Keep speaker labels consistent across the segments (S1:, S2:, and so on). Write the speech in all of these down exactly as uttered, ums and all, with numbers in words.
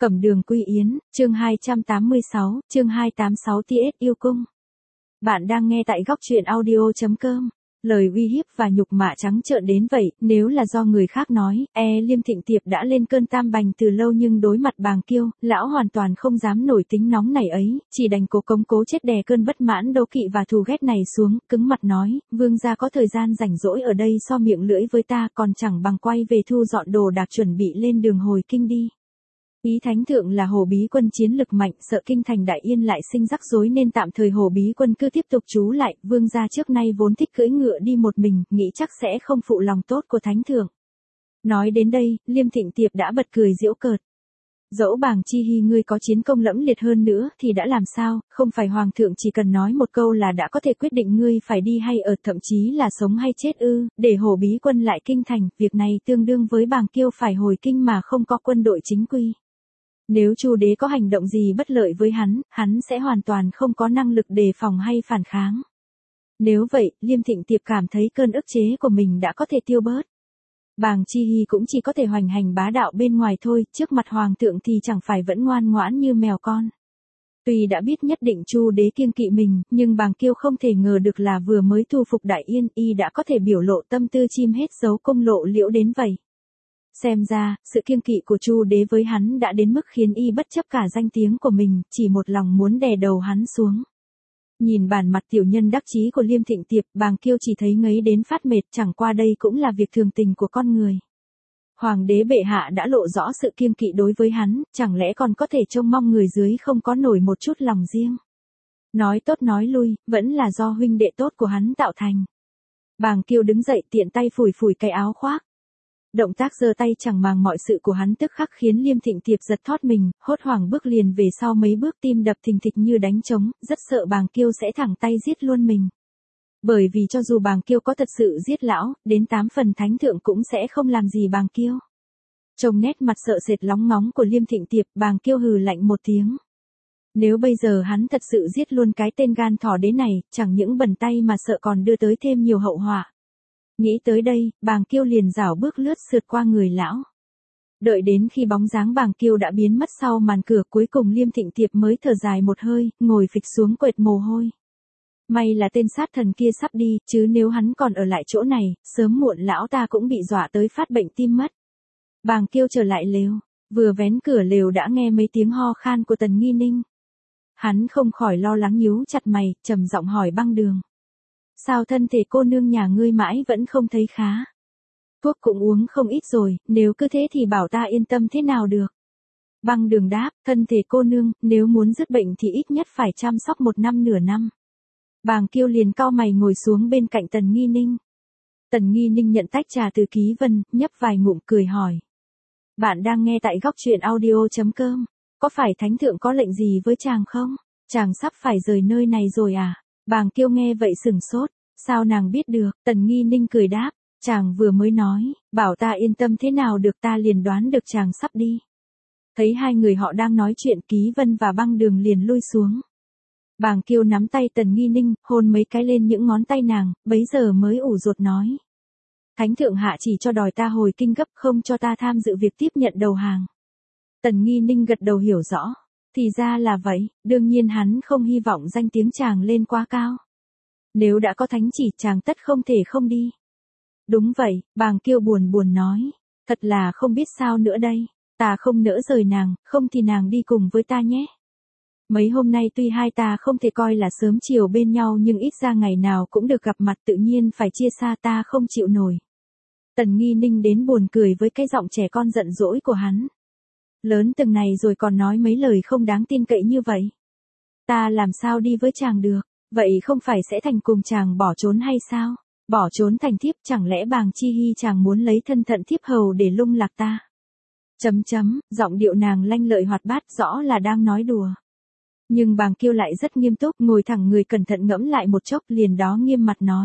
S1: Cẩm Đường Quy Yến, chương hai trăm tám mươi sáu, chương hai trăm tám mươi sáu tê ét yêu cung. Bạn đang nghe tại góc truyện audio chấm com. Lời uy hiếp và nhục mạ trắng trợn đến vậy, nếu là do người khác nói, e Liêm Thịnh Tiệp đã lên cơn tam bành từ lâu, nhưng đối mặt Bàng Kiêu, lão hoàn toàn không dám nổi tính nóng này ấy, chỉ đành cố cống cố chết đè cơn bất mãn đố kỵ và thù ghét này xuống, cứng mặt nói, vương gia có thời gian rảnh rỗi ở đây so miệng lưỡi với ta, còn chẳng bằng quay về thu dọn đồ đạc chuẩn bị lên đường hồi kinh đi. Ý thánh thượng là Hồ Bí Quân chiến lực mạnh, sợ kinh thành Đại Yên lại sinh rắc rối nên tạm thời Hồ Bí Quân cứ tiếp tục trú lại, vương gia trước nay vốn thích cưỡi ngựa đi một mình, nghĩ chắc sẽ không phụ lòng tốt của thánh thượng. Nói đến đây, Liêm Thịnh Tiệp đã bật cười giễu cợt. Dẫu Bàng Chi Hy ngươi có chiến công lẫm liệt hơn nữa thì đã làm sao, không phải hoàng thượng chỉ cần nói một câu là đã có thể quyết định ngươi phải đi hay ở, thậm chí là sống hay chết ư? Để Hồ Bí Quân lại kinh thành, việc này tương đương với Bàng Kiêu phải hồi kinh mà không có quân đội chính quy. Nếu Chu đế có hành động gì bất lợi với hắn, hắn sẽ hoàn toàn không có năng lực đề phòng hay phản kháng. Nếu vậy, Liêm Thịnh Tiệp cảm thấy cơn ức chế của mình đã có thể tiêu bớt. Bàng Chi Hy cũng chỉ có thể hoành hành bá đạo bên ngoài thôi, trước mặt hoàng thượng thì chẳng phải vẫn ngoan ngoãn như mèo con. Tuy đã biết nhất định Chu đế kiêng kỵ mình, nhưng Bàng Kiêu không thể ngờ được là vừa mới thu phục Đại Yên, y đã có thể biểu lộ tâm tư chim hết dấu công lộ liễu đến vậy. Xem ra, sự kiêng kỵ của Chu đế với hắn đã đến mức khiến y bất chấp cả danh tiếng của mình, chỉ một lòng muốn đè đầu hắn xuống. Nhìn bản mặt tiểu nhân đắc chí của Liêm Thịnh Tiệp, Bàng Kiêu chỉ thấy ngấy đến phát mệt, chẳng qua đây cũng là việc thường tình của con người. Hoàng đế bệ hạ đã lộ rõ sự kiêng kỵ đối với hắn, chẳng lẽ còn có thể trông mong người dưới không có nổi một chút lòng riêng. Nói tốt nói lui, vẫn là do huynh đệ tốt của hắn tạo thành. Bàng Kiêu đứng dậy tiện tay phủi phủi cái áo khoác. Động tác giơ tay chẳng màng mọi sự của hắn tức khắc khiến Liêm Thịnh Tiệp giật thót mình, hốt hoảng bước liền về sau mấy bước, tim đập thình thịch như đánh trống, rất sợ Bàng Kiêu sẽ thẳng tay giết luôn mình. Bởi vì cho dù Bàng Kiêu có thật sự giết lão, đến tám phần thánh thượng cũng sẽ không làm gì Bàng Kiêu. Trông nét mặt sợ sệt lóng ngóng của Liêm Thịnh Tiệp, Bàng Kiêu hừ lạnh một tiếng. Nếu bây giờ hắn thật sự giết luôn cái tên gan thỏ đế này, chẳng những bẩn tay mà sợ còn đưa tới thêm nhiều hậu họa. Nghĩ tới đây, Bàng Kiêu liền rảo bước lướt sượt qua người lão. Đợi đến khi bóng dáng Bàng Kiêu đã biến mất sau màn cửa, cuối cùng Liêm Thịnh Tiệp mới thở dài một hơi, ngồi phịch xuống quệt mồ hôi. May là tên sát thần kia sắp đi, chứ nếu hắn còn ở lại chỗ này, sớm muộn lão ta cũng bị dọa tới phát bệnh tim mất. Bàng Kiêu trở lại lều, vừa vén cửa lều đã nghe mấy tiếng ho khan của Tần Nghi Ninh. Hắn không khỏi lo lắng nhíu chặt mày, trầm giọng hỏi Băng Đường. Sao thân thể cô nương nhà ngươi mãi vẫn không thấy khá? Thuốc cũng uống không ít rồi, nếu cứ thế thì bảo ta yên tâm thế nào được? Băng Đường đáp, thân thể cô nương, nếu muốn dứt bệnh thì ít nhất phải chăm sóc một năm nửa năm. Bàng Kiêu liền cau mày ngồi xuống bên cạnh Tần Nghi Ninh. Tần Nghi Ninh nhận tách trà từ Ký Vân, nhấp vài ngụm cười hỏi. Bạn đang nghe tại góc truyện audio chấm com, có phải thánh thượng có lệnh gì với chàng không? Chàng sắp phải rời nơi này rồi à? Bàng Kiêu nghe vậy sửng sốt, sao nàng biết được? Tần Nghi Ninh cười đáp, chàng vừa mới nói, bảo ta yên tâm thế nào được, ta liền đoán được chàng sắp đi. Thấy hai người họ đang nói chuyện, Ký Vân và Băng Đường liền lui xuống. Bàng Kiêu nắm tay Tần Nghi Ninh, hôn mấy cái lên những ngón tay nàng, bấy giờ mới ủ rột nói. Thánh thượng hạ chỉ cho đòi ta hồi kinh gấp, không cho ta tham dự việc tiếp nhận đầu hàng. Tần Nghi Ninh gật đầu hiểu rõ. Thì ra là vậy, đương nhiên hắn không hy vọng danh tiếng chàng lên quá cao. Nếu đã có thánh chỉ, chàng tất không thể không đi. Đúng vậy, Bàng Kiêu buồn buồn nói. Thật là không biết sao nữa đây, ta không nỡ rời nàng, không thì nàng đi cùng với ta nhé. Mấy hôm nay tuy hai ta không thể coi là sớm chiều bên nhau, nhưng ít ra ngày nào cũng được gặp mặt, tự nhiên phải chia xa ta không chịu nổi. Tần Nghi Ninh đến buồn cười với cái giọng trẻ con giận dỗi của hắn. Lớn từng này rồi còn nói mấy lời không đáng tin cậy như vậy. Ta làm sao đi với chàng được, vậy không phải sẽ thành cùng chàng bỏ trốn hay sao? Bỏ trốn thành thiếp, chẳng lẽ Bàng Chi Hy chàng muốn lấy thân thận thiếp hầu để lung lạc ta? Chấm chấm, giọng điệu nàng lanh lợi hoạt bát, rõ là đang nói đùa. Nhưng Bàng Kiêu lại rất nghiêm túc, ngồi thẳng người cẩn thận ngẫm lại một chốc, liền đó nghiêm mặt nói.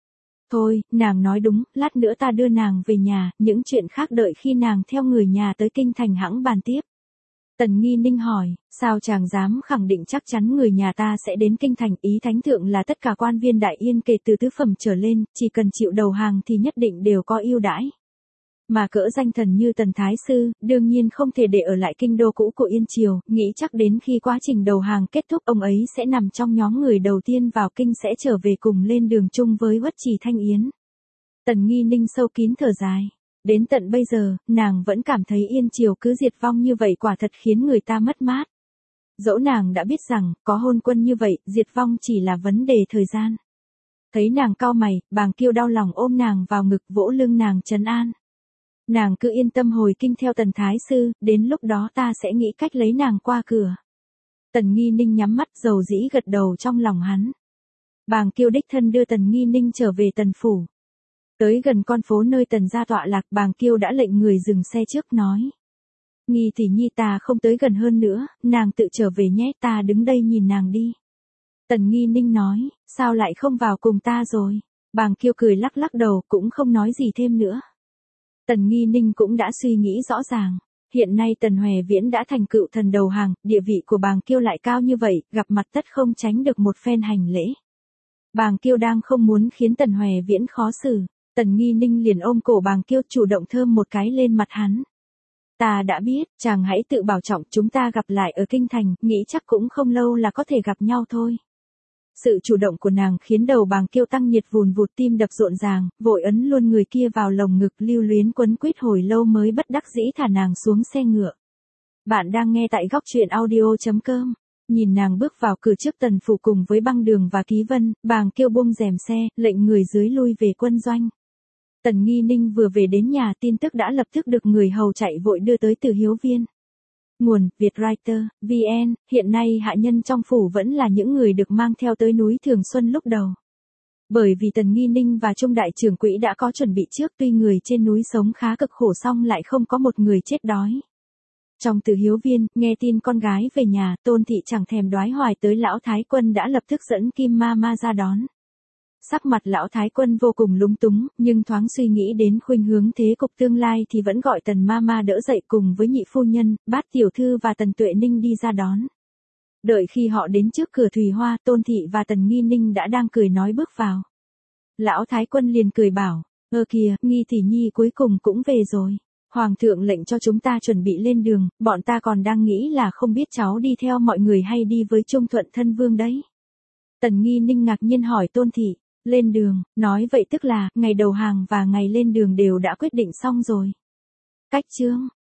S1: Thôi, nàng nói đúng, lát nữa ta đưa nàng về nhà, những chuyện khác đợi khi nàng theo người nhà tới kinh thành hẵng bàn tiếp. Tần Nghi Ninh hỏi, sao chàng dám khẳng định chắc chắn người nhà ta sẽ đến kinh thành? Ý thánh thượng là tất cả quan viên Đại Yên kể từ tứ phẩm trở lên, chỉ cần chịu đầu hàng thì nhất định đều có ưu đãi. mà cỡ danh thần như Tần Thái Sư, đương nhiên không thể để ở lại kinh đô cũ của Yên Triều, nghĩ chắc đến khi quá trình đầu hàng kết thúc ông ấy sẽ nằm trong nhóm người đầu tiên vào kinh sẽ trở về cùng lên đường chung với Uất Trì Thanh Yến. Tần Nghi Ninh sâu kín thở dài. Đến tận bây giờ, nàng vẫn cảm thấy Yên Triều cứ diệt vong như vậy quả thật khiến người ta mất mát. Dẫu nàng đã biết rằng, có hôn quân như vậy, diệt vong chỉ là vấn đề thời gian. Thấy nàng cau mày, Bàng Kiêu đau lòng ôm nàng vào ngực vỗ lưng nàng trấn an. Nàng cứ yên tâm hồi kinh theo Tần Thái Sư, đến lúc đó ta sẽ nghĩ cách lấy nàng qua cửa. Tần Nghi Ninh nhắm mắt dầu dĩ gật đầu trong lòng hắn. Bàng Kiêu đích thân đưa Tần Nghi Ninh trở về Tần Phủ. Tới gần con phố nơi Tần gia tọa lạc, Bàng Kiêu đã lệnh người dừng xe trước nói. Nghi tỷ nhi ta không tới gần hơn nữa, nàng tự trở về nhé, ta đứng đây nhìn nàng đi. Tần Nghi Ninh nói, sao lại không vào cùng ta rồi? Bàng Kiêu cười lắc lắc đầu cũng không nói gì thêm nữa. Tần Nghi Ninh cũng đã suy nghĩ rõ ràng. Hiện nay Tần Hoè Viễn đã thành cựu thần đầu hàng, địa vị của Bàng Kiêu lại cao như vậy, gặp mặt tất không tránh được một phen hành lễ. Bàng Kiêu đang không muốn khiến Tần Hoè Viễn khó xử. Tần Nghi Ninh liền ôm cổ Bàng Kiêu chủ động thơm một cái lên mặt hắn. Ta đã biết, chàng hãy tự bảo trọng, chúng ta gặp lại ở kinh thành, nghĩ chắc cũng không lâu là có thể gặp nhau thôi. Sự chủ động của nàng khiến đầu Bàng Kiêu tăng nhiệt vùn vụt, tim đập rộn ràng, vội ấn luôn người kia vào lồng ngực, lưu luyến quấn quýt hồi lâu mới bất đắc dĩ thả nàng xuống xe ngựa. Bạn đang nghe tại góc truyện audio chấm com. Nhìn nàng bước vào cửa trước Tần Phủ cùng với Băng Đường và Ký Vân, Bàng Kiêu buông rèm xe, lệnh người dưới lui về quân doanh. Tần Nghi Ninh vừa về đến nhà, tin tức đã lập tức được người hầu chạy vội đưa tới Từ Hiếu Viên. Nguồn, Vietwriter, vê en, hiện nay hạ nhân trong phủ vẫn là những người được mang theo tới núi Thường Xuân lúc đầu. Bởi vì Tần Nghi Ninh và Trung đại trưởng quỹ đã có chuẩn bị trước, tuy người trên núi sống khá cực khổ song lại không có một người chết đói. Trong Từ Hiếu Viên, nghe tin con gái về nhà, Tôn thị chẳng thèm đoái hoài tới lão thái quân đã lập tức dẫn Kim Ma Ma ra đón. Sắc mặt lão thái quân vô cùng lúng túng, nhưng thoáng suy nghĩ đến khuynh hướng thế cục tương lai thì vẫn gọi Tần Ma Ma đỡ dậy cùng với nhị phu nhân, Bát tiểu thư và Tần Tuệ Ninh đi ra đón. Đợi khi họ đến trước cửa Thùy Hoa, Tôn thị và Tần Nghi Ninh đã đang cười nói bước vào. Lão thái quân liền cười bảo, ơ kìa, Nghi tỷ nhi cuối cùng cũng về rồi. Hoàng thượng lệnh cho chúng ta chuẩn bị lên đường, bọn ta còn đang nghĩ là không biết cháu đi theo mọi người hay đi với Trung Thuận thân vương đấy. Tần Nghi Ninh ngạc nhiên hỏi Tôn thị. Lên đường, nói vậy tức là, ngày đầu hàng và ngày lên đường đều đã quyết định xong rồi. Cách chương,